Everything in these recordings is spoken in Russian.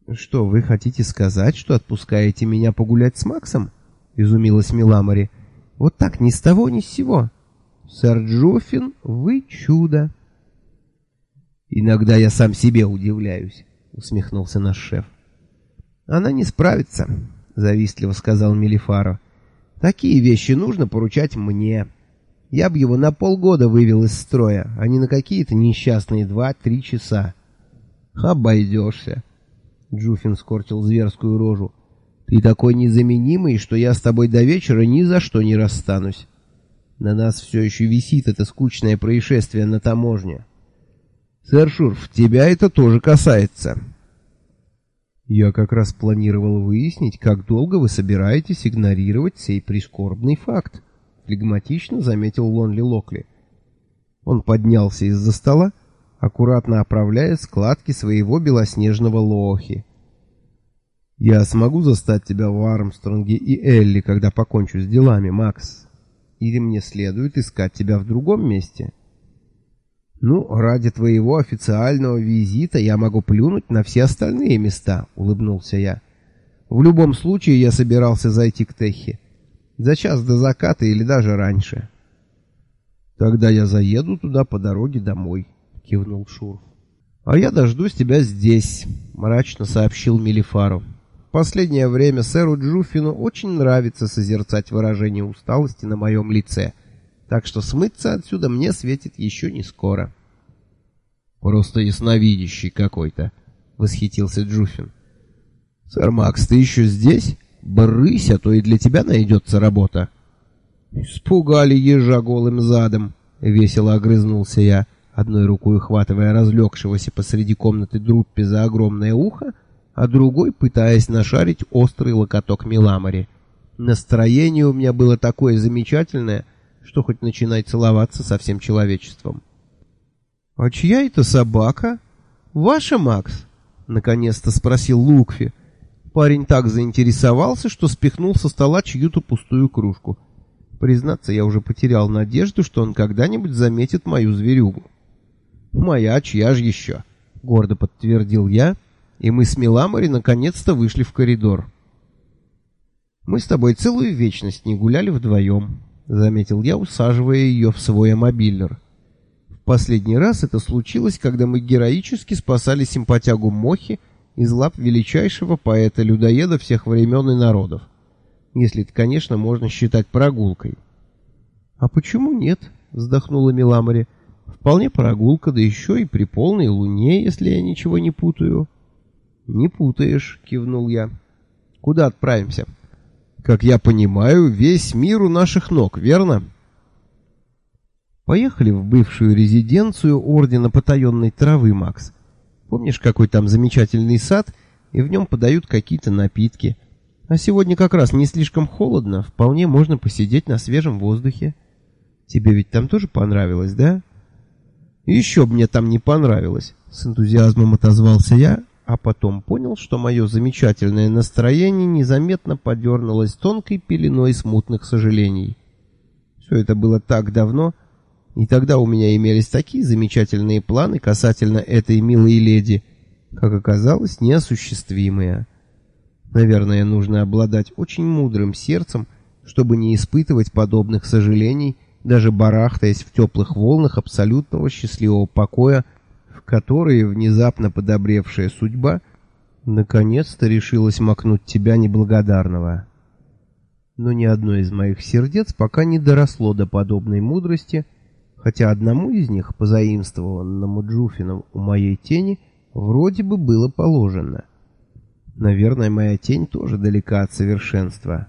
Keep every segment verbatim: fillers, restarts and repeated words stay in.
«Что, вы хотите сказать, что отпускаете меня погулять с Максом?» — изумилась Миламори. «Вот так, ни с того, ни с сего. Сэр Джуффин, вы чудо!» «Иногда я сам себе удивляюсь», — усмехнулся наш шеф. «Она не справится», — завистливо сказал Мелифаро. «Такие вещи нужно поручать мне. Я бы его на полгода вывел из строя, а не на какие-то несчастные два-три часа». «Обойдешься», — Джуффин скорчил зверскую рожу. «Ты такой незаменимый, что я с тобой до вечера ни за что не расстанусь. На нас все еще висит это скучное происшествие на таможне. Сэр Шурф, тебя это тоже касается». «Я как раз планировал выяснить, как долго вы собираетесь игнорировать сей прискорбный факт», — флегматично заметил Лонли Локли. Он поднялся из-за стола, аккуратно оправляя складки своего белоснежного лоохи. «Я смогу застать тебя в Армстронге и Элли, когда покончу с делами, Макс? Или мне следует искать тебя в другом месте?» «Ну, ради твоего официального визита я могу плюнуть на все остальные места», — улыбнулся я. «В любом случае я собирался зайти к Техе. За час до заката или даже раньше». «Тогда я заеду туда по дороге домой», — кивнул Шурф. «А я дождусь тебя здесь», — мрачно сообщил Мелифаро. «В последнее время сэру Джуффину очень нравится созерцать выражение усталости на моем лице, так что смыться отсюда мне светит еще не скоро». «Просто ясновидящий какой-то», — восхитился Джуффин. «Сэр Макс, ты еще здесь? Брысь, а то и для тебя найдется работа». «Испугали ежа голым задом», — весело огрызнулся я, одной рукой ухватывая разлегшегося посреди комнаты Друппи за огромное ухо, а другой пытаясь нашарить острый локоток Миламори. Настроение у меня было такое замечательное, что хоть начинай целоваться со всем человечеством. «А чья это собака? Ваша, Макс?» — наконец-то спросил Лукфи. Парень так заинтересовался, что спихнул со стола чью-то пустую кружку. Признаться, я уже потерял надежду, что он когда-нибудь заметит мою зверюгу. «Моя, чья же еще?» — гордо подтвердил я, и мы с Миламори наконец-то вышли в коридор. «Мы с тобой целую вечность не гуляли вдвоем», — заметил я, усаживая ее в свой амобиллер. В последний раз это случилось, когда мы героически спасали симпатягу Мохи из лап величайшего поэта-людоеда всех времен и народов. Если это, конечно, можно считать прогулкой. «А почему нет?» — вздохнула Миламори. «Вполне прогулка, да еще и при полной луне, если я ничего не путаю». «Не путаешь», — кивнул я. «Куда отправимся?» «Как я понимаю, весь мир у наших ног, верно?» «Поехали в бывшую резиденцию Ордена Потаенной Травы, Макс. Помнишь, какой там замечательный сад, и в нем подают какие-то напитки? А сегодня как раз не слишком холодно, вполне можно посидеть на свежем воздухе. Тебе ведь там тоже понравилось, да?» «Еще бы мне там не понравилось», — с энтузиазмом отозвался я, а потом понял, что мое замечательное настроение незаметно подернулось тонкой пеленой смутных сожалений. Все это было так давно, и тогда у меня имелись такие замечательные планы касательно этой милой леди, как оказалось, неосуществимые. Наверное, нужно обладать очень мудрым сердцем, чтобы не испытывать подобных сожалений, даже барахтаясь в теплых волнах абсолютного счастливого покоя, в которые внезапно подобревшая судьба наконец-то решилась макнуть тебя неблагодарного. Но ни одно из моих сердец пока не доросло до подобной мудрости, хотя одному из них, позаимствованному Джуффином у моей тени, вроде бы было положено. Наверное, моя тень тоже далека от совершенства.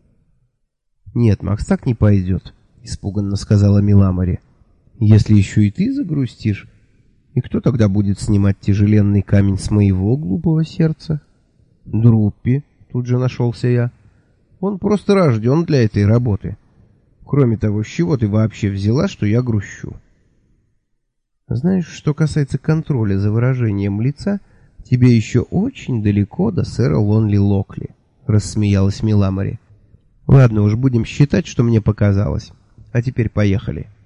«Нет, Макс, так не пойдет», — испуганно сказала Миламори. «Если еще и ты загрустишь, и кто тогда будет снимать тяжеленный камень с моего глупого сердца?» «Друппи», — тут же нашелся я. «Он просто рожден для этой работы. Кроме того, с чего ты вообще взяла, что я грущу?» «Знаешь, что касается контроля за выражением лица, тебе еще очень далеко до сэра Лонли Локли», — рассмеялась Миламори. «Ладно уж, будем считать, что мне показалось. А теперь поехали».